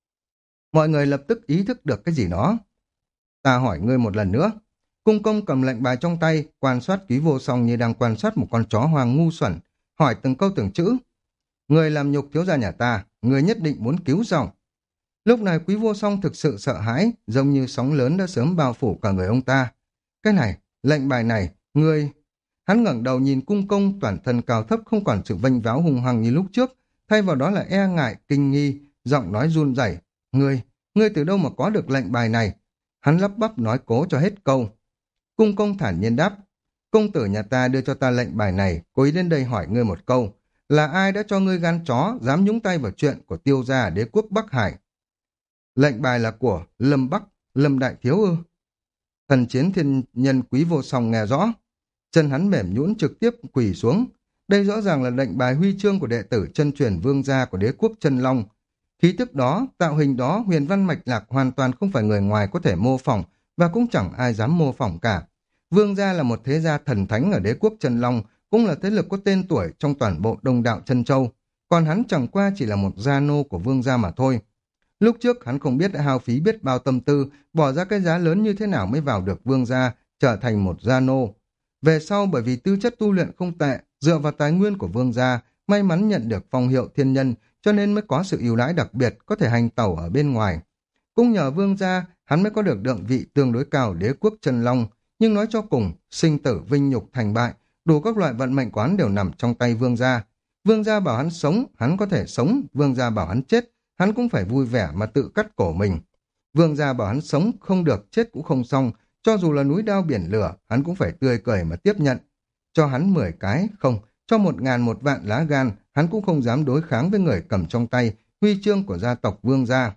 Mọi người lập tức ý thức được cái gì đó. Ta hỏi ngươi một lần nữa. Cung Công cầm lệnh bài trong tay, quan sát Quý Vô Song như đang quan sát một con chó hoang ngu xuẩn, hỏi từng câu từng chữ. Người làm nhục thiếu gia nhà ta, người nhất định muốn cứu sao? Lúc này Quý Vô Song thực sự sợ hãi, giống như sóng lớn đã sớm bao phủ cả người ông ta. Cái này, lệnh bài này, ngươi... Hắn ngẩng đầu nhìn Cung Công, toàn thân cao thấp không còn sự vênh váo hùng hăng như lúc trước, thay vào đó là e ngại, kinh nghi, giọng nói run rẩy. Ngươi, ngươi từ đâu mà có được lệnh bài này? Hắn lắp bắp nói cố cho hết câu. Cung Công thản nhiên đáp. Công tử nhà ta đưa cho ta lệnh bài này, cố ý đến đây hỏi ngươi một câu. Là ai đã cho ngươi gan chó, dám nhúng tay vào chuyện của Tiêu gia ở đế quốc Bắc Hải? Lệnh bài là của Lâm Bắc, Lâm Đại Thiếu ư? Thần chiến thiên nhân Quý Vô Song nghe rõ. Chân hắn mềm nhũn trực tiếp quỳ xuống. Đây rõ ràng là lệnh bài huy chương của đệ tử chân truyền vương gia của đế quốc Chân Long. Khí tức đó, tạo hình đó, huyền văn mạch lạc hoàn toàn không phải người ngoài có thể mô phỏng, và cũng chẳng ai dám mô phỏng cả. Vương gia là một thế gia thần thánh ở đế quốc Chân Long, cũng là thế lực có tên tuổi trong toàn bộ Đông Đạo Chân Châu, còn hắn chẳng qua chỉ là một gia nô của vương gia mà thôi. Lúc trước hắn không biết đã hao phí biết bao tâm tư, bỏ ra cái giá lớn như thế nào mới vào được vương gia, trở thành một gia nô. Về sau bởi vì tư chất tu luyện không tệ, dựa vào tài nguyên của vương gia may mắn nhận được phong hiệu thiên nhân, cho nên mới có sự ưu đãi đặc biệt, có thể hành tẩu ở bên ngoài. Cũng nhờ vương gia, hắn mới có được đượng vị tương đối cao đế quốc chân long, nhưng nói cho cùng, sinh tử vinh nhục thành bại, đủ các loại vận mệnh quán đều nằm trong tay vương gia. Vương gia bảo hắn sống, hắn có thể sống, vương gia bảo hắn chết, hắn cũng phải vui vẻ mà tự cắt cổ mình. Vương gia bảo hắn sống không được, chết cũng không xong, cho dù là núi đao biển lửa, hắn cũng phải tươi cười mà tiếp nhận. Cho hắn mười cái, không, cho một ngàn một vạn lá gan, hắn cũng không dám đối kháng với người cầm trong tay huy chương của gia tộc vương gia.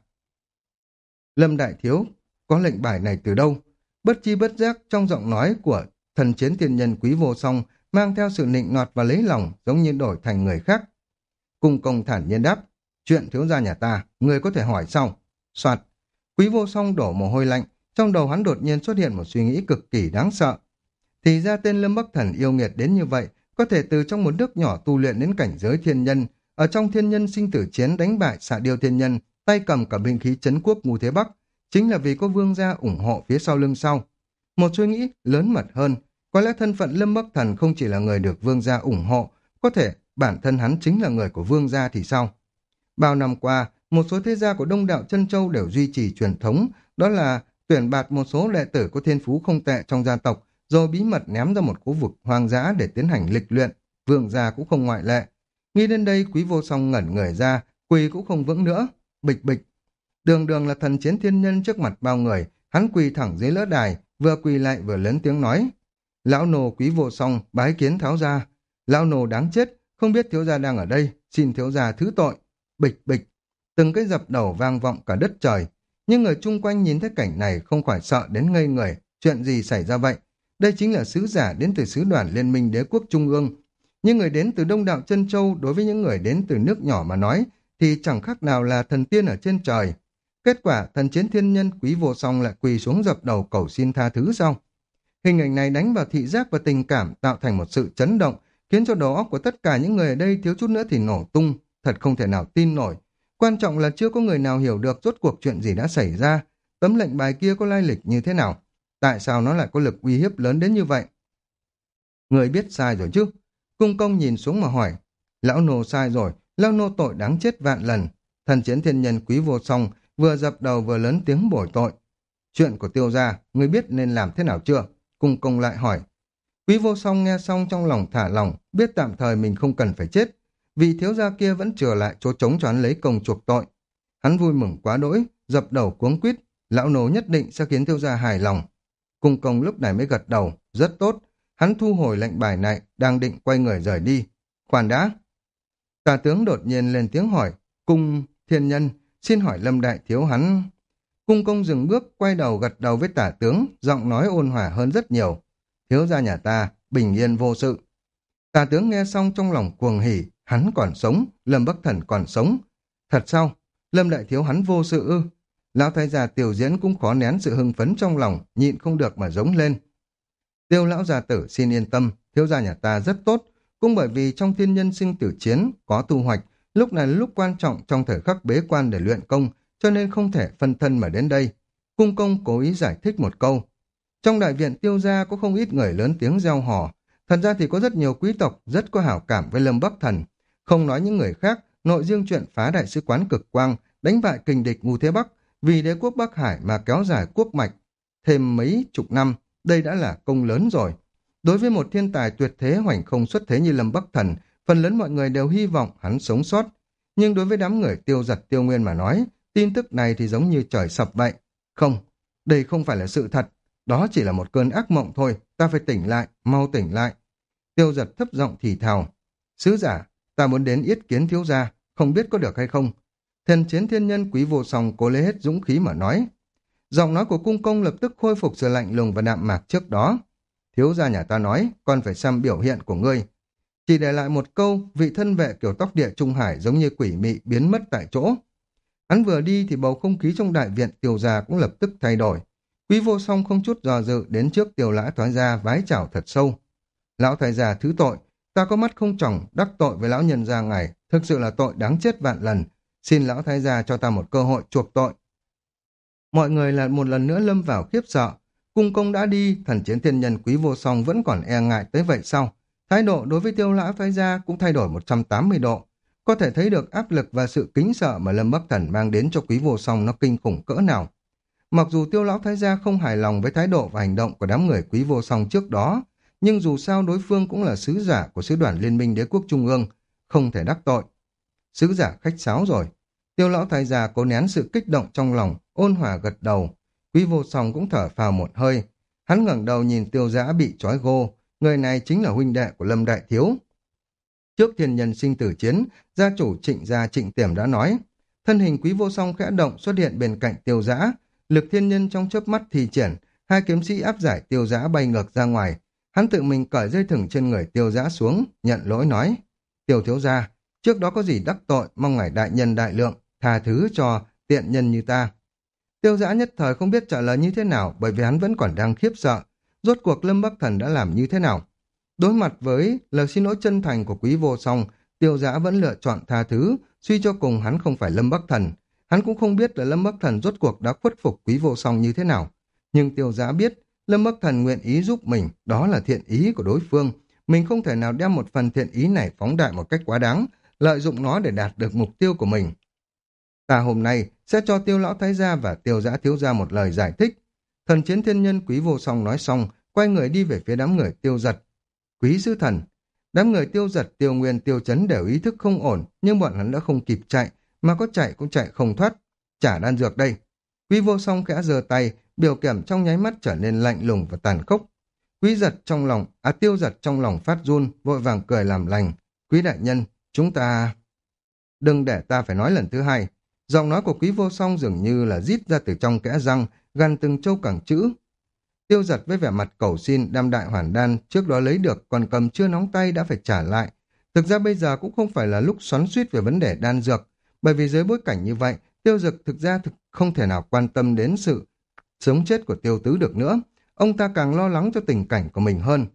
Lâm Đại Thiếu, có lệnh bài này từ đâu? Bất chi bất giác trong giọng nói của thần chiến thiên nhân Quý Vô Song mang theo sự nịnh nọt và lấy lòng, giống như đổi thành người khác. Cung Công thản nhiên đáp, chuyện thiếu gia nhà ta, người có thể hỏi sau. Soạt, Quý Vô Song đổ mồ hôi lạnh, trong đầu hắn đột nhiên xuất hiện một suy nghĩ cực kỳ đáng sợ. Thì ra tên Lâm Bắc Thần yêu nghiệt đến như vậy, có thể từ trong một nước nhỏ tu luyện đến cảnh giới thiên nhân, ở trong thiên nhân sinh tử chiến đánh bại xạ điêu thiên nhân, tay cầm cả binh khí trấn quốc Ngũ Thế Bắc, chính là vì có vương gia ủng hộ phía sau lưng sau. Một suy nghĩ lớn mật hơn, có lẽ thân phận Lâm Bắc Thần không chỉ là người được vương gia ủng hộ, có thể bản thân hắn chính là người của vương gia thì sao? Bao năm qua, một số thế gia của Đông Đạo Chân Châu đều duy trì truyền thống, đó là tuyển bạt một số đệ tử có thiên phú không tệ trong gia tộc, rồi bí mật ném ra một khu vực hoang dã để tiến hành lịch luyện, vương gia cũng không ngoại lệ. Nghĩ đến đây, Quý Vô Song ngẩn người ra, quỳ cũng không vững nữa, bịch bịch. Đường đường là thần chiến thiên nhân trước mặt bao người, hắn quỳ thẳng dưới lỡ đài, vừa quỳ lại vừa lớn tiếng nói. Lão nô Quý Vô Song bái kiến thiếu gia. Lão nô đáng chết, không biết thiếu gia đang ở đây, xin thiếu gia thứ tội. Bịch bịch, từng cái dập đầu vang vọng cả đất trời. Nhưng người chung quanh nhìn thấy cảnh này không khỏi sợ đến ngây người, chuyện gì xảy ra vậy? Đây chính là sứ giả đến từ sứ đoàn Liên minh Đế quốc Trung ương. Nhưng người đến từ Đông Đạo Chân Châu đối với những người đến từ nước nhỏ mà nói thì chẳng khác nào là thần tiên ở trên trời. Kết quả thần chiến thiên nhân Quý Vô Song lại quỳ xuống dập đầu cầu xin tha thứ sau. Hình ảnh này đánh vào thị giác và tình cảm, tạo thành một sự chấn động, khiến cho đầu óc của tất cả những người ở đây thiếu chút nữa thì nổ tung, thật không thể nào tin nổi. Quan trọng là chưa có người nào hiểu được rốt cuộc chuyện gì đã xảy ra, tấm lệnh bài kia có lai lịch như thế nào, tại sao nó lại có lực uy hiếp lớn đến như vậy. Người biết sai rồi chứ? Cung Công nhìn xuống mà hỏi. Lão nô sai rồi, lão nô tội đáng chết vạn lần. Thần chiến thiên nhân Quý Vô Song vừa dập đầu vừa lớn tiếng bồi tội. Chuyện của Tiêu gia, người biết nên làm thế nào chưa? Cung Công lại hỏi. Quý Vô Song nghe xong trong lòng thả lòng, biết tạm thời mình không cần phải chết. Vị thiếu gia kia vẫn chừa lại chỗ trống cho hắn lấy công chuộc tội. Hắn vui mừng quá đỗi, dập đầu cuống quýt. Lão nô nhất định sẽ khiến thiếu gia hài lòng. Cung Công lúc này mới gật đầu, rất tốt. Hắn thu hồi lệnh bài này, đang định quay người rời đi. Khoan đã. Tả tướng đột nhiên lên tiếng hỏi. Cung thiên nhân, xin hỏi Lâm đại thiếu hắn. Cung Công dừng bước, quay đầu gật đầu với tả tướng, giọng nói ôn hòa hơn rất nhiều. Thiếu gia nhà ta, bình yên vô sự. Tả tướng nghe xong trong lòng cuồng hỉ, hắn còn sống, Lâm Bắc Thần còn sống. Thật sao? Lâm đại thiếu hắn vô sự ư? Lão thái gia Tiêu Diễn cũng khó nén sự hưng phấn trong lòng, nhịn không được mà giống lên. Tiêu lão gia tử xin yên tâm, thiếu gia nhà ta rất tốt, cũng bởi vì trong thiên nhân sinh tử chiến có thu hoạch, lúc này là lúc quan trọng trong thời khắc bế quan để luyện công, cho nên không thể phân thân mà đến đây. Cung Công cố ý giải thích một câu. Trong đại viện Tiêu gia có không ít người lớn tiếng reo hò, thật ra thì có rất nhiều quý tộc rất có hảo cảm với Lâm Bắc Thần. Không nói những người khác, nội riêng chuyện phá đại sứ quán Cực Quang, đánh bại kình địch Ngũ Thế Bắc, vì đế quốc Bắc Hải mà kéo dài quốc mạch thêm mấy chục năm, đây đã là công lớn rồi. Đối với một thiên tài tuyệt thế hoành không xuất thế như Lâm Bắc Thần, phần lớn mọi người đều hy vọng hắn sống sót. Nhưng đối với đám người Tiêu Giật Tiêu Nguyên mà nói, tin tức này thì giống như trời sập vậy. Không, đây không phải là sự thật, đó chỉ là một cơn ác mộng thôi, ta phải tỉnh lại, mau tỉnh lại. Tiêu Giật thấp giọng thì thào. Sứ giả, ta muốn đến yết kiến thiếu gia, không biết có được hay không? Thần chiến thiên nhân Quý Vô Song cố lấy hết dũng khí mà nói. Giọng nói của Cung Công lập tức khôi phục sự lạnh lùng và đạm mạc trước đó. Thiếu gia nhà ta nói, còn phải xem biểu hiện của ngươi. Chỉ để lại một câu, vị thân vệ kiểu tóc địa Trung Hải giống như quỷ mị biến mất tại chỗ. Hắn vừa đi thì bầu không khí trong đại viện Tiêu gia cũng lập tức thay đổi. Quý Vô Song không chút dò dự đến trước Tiêu lão thoái gia vái chào thật sâu. Lão thái gia thứ tội, ta có mắt không tròng, đắc tội với lão nhân gia ngài, thực sự là tội đáng chết vạn lần. Xin lão thái gia cho ta một cơ hội chuộc tội. Mọi người lại một lần nữa lâm vào khiếp sợ. Cung Công đã đi, thần chiến thiên nhân Quý Vô Song vẫn còn e ngại tới vậy sao? Thái độ đối với Tiêu lão thái gia cũng thay đổi một trăm tám mươi độ. Có thể thấy được áp lực và sự kính sợ mà Lâm Bắc Thần mang đến cho Quý Vô Song nó kinh khủng cỡ nào. Mặc dù Tiêu lão thái gia không hài lòng với thái độ và hành động của đám người Quý Vô Song trước đó, nhưng dù sao đối phương cũng là sứ giả của sứ đoàn Liên minh Đế quốc Trung ương, không thể đắc tội. Sứ giả khách sáo rồi. Tiêu lão thái gia cố nén sự kích động trong lòng, ôn hòa gật đầu. Quý Vô Song cũng thở phào một hơi. Hắn ngẩng đầu nhìn Tiêu Dã bị trói gô, người này chính là huynh đệ của Lâm Đại Thiếu. Trước thiên nhân sinh tử chiến, gia chủ Trịnh gia Trịnh Tiềm đã nói, thân hình Quý Vô Song khẽ động xuất hiện bên cạnh Tiêu Dã, lực thiên nhân trong chớp mắt thi triển, hai kiếm sĩ áp giải Tiêu Dã bay ngược ra ngoài. Hắn tự mình cởi dây thừng trên người Tiêu Dã xuống, nhận lỗi nói, Tiêu thiếu gia, trước đó có gì đắc tội, mong ngài đại nhân đại lượng, tha thứ cho tiện nhân như ta. Tiêu Dã nhất thời không biết trả lời như thế nào, bởi vì hắn vẫn còn đang khiếp sợ. Rốt cuộc Lâm Bắc Thần đã làm như thế nào? Đối mặt với lời xin lỗi chân thành của Quý Vô Song, Tiêu Dã vẫn lựa chọn tha thứ, suy cho cùng hắn không phải Lâm Bắc Thần. Hắn cũng không biết là Lâm Bắc Thần rốt cuộc đã khuất phục Quý Vô Song như thế nào. Nhưng Tiêu Dã biết, Lâm Bắc Thần nguyện ý giúp mình, đó là thiện ý của đối phương. Mình không thể nào đem một phần thiện ý này phóng đại một cách quá đáng, lợi dụng nó để đạt được mục tiêu của mình. Ta hôm nay sẽ cho Tiêu lão thái gia và Tiêu Dã thiếu gia một lời giải thích. Thần chiến thiên nhân Quý Vô Song nói xong, quay người đi về phía đám người Tiêu Giật. Quý sứ thần, đám người Tiêu Giật, Tiêu Nguyên, Tiêu Chấn đều ý thức không ổn, nhưng bọn hắn đã không kịp chạy, mà có chạy cũng chạy không thoát. Trả đan dược đây. Quý Vô Song khẽ giơ tay, biểu cảm trong nháy mắt trở nên lạnh lùng và tàn khốc. Quý Giật trong lòng, à Tiêu Giật trong lòng phát run, vội vàng cười làm lành. Quý đại nhân, chúng ta... Đừng để ta phải nói lần thứ hai. Giọng nói của Quý Vô Song dường như là rít ra từ trong kẽ răng, gần từng châu cẳng chữ. Tiêu Giật với vẻ mặt cầu xin đem đại hoàn đan trước đó lấy được, còn cầm chưa nóng tay đã phải trả lại. Thực ra bây giờ cũng không phải là lúc xoắn xuýt về vấn đề đan dược, bởi vì dưới bối cảnh như vậy, Tiêu Giật thực ra thực không thể nào quan tâm đến sự sống chết của Tiêu Tứ được nữa. Ông ta càng lo lắng cho tình cảnh của mình hơn.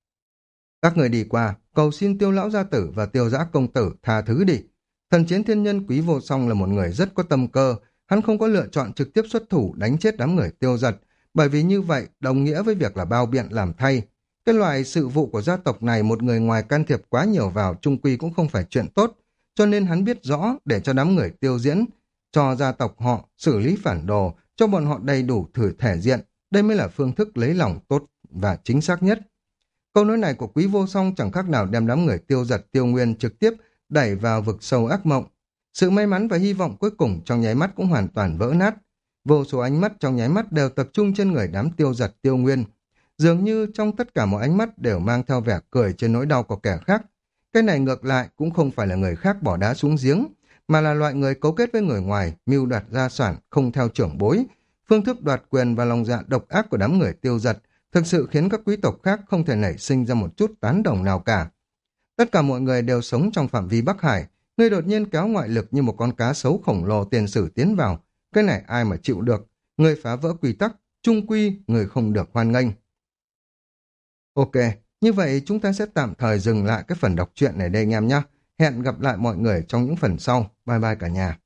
Các người đi qua, cầu xin Tiêu lão gia tử và Tiêu Dã công tử tha thứ đi. Thần chiến thiên nhân Quý Vô Song là một người rất có tâm cơ, hắn không có lựa chọn trực tiếp xuất thủ đánh chết đám người Tiêu Giật, bởi vì như vậy đồng nghĩa với việc là bao biện làm thay. Cái loại sự vụ của gia tộc này một người ngoài can thiệp quá nhiều vào chung quy cũng không phải chuyện tốt, cho nên hắn biết rõ để cho đám người Tiêu diễn, cho gia tộc họ xử lý phản đồ, cho bọn họ đầy đủ thử thể diện, đây mới là phương thức lấy lòng tốt và chính xác nhất. Câu nói này của Quý Vô Song chẳng khác nào đem đám người Tiêu Giật, Tiêu Nguyên trực tiếp đẩy vào vực sâu ác mộng. Sự may mắn và hy vọng cuối cùng trong nháy mắt cũng hoàn toàn vỡ nát. Vô số ánh mắt trong nháy mắt đều tập trung trên người đám Tiêu Giật, Tiêu Nguyên. Dường như trong tất cả mọi ánh mắt đều mang theo vẻ cười trên nỗi đau của kẻ khác. Cái này ngược lại cũng không phải là người khác bỏ đá xuống giếng, mà là loại người cấu kết với người ngoài, mưu đoạt gia sản, không theo trưởng bối. Phương thức đoạt quyền và lòng dạ độc ác của đám người Tiêu Giật thực sự khiến các quý tộc khác không thể nảy sinh ra một chút tán đồng nào cả. Tất cả mọi người đều sống trong phạm vi Bắc Hải, ngươi đột nhiên kéo ngoại lực như một con cá sấu khổng lồ tiền sử tiến vào. Cái này ai mà chịu được, ngươi phá vỡ quy tắc, chung quy người không được hoan nghênh. Ok, như vậy chúng ta sẽ tạm thời dừng lại cái phần đọc truyện này đây anh em nhé. Hẹn gặp lại mọi người trong những phần sau. Bye bye cả nhà.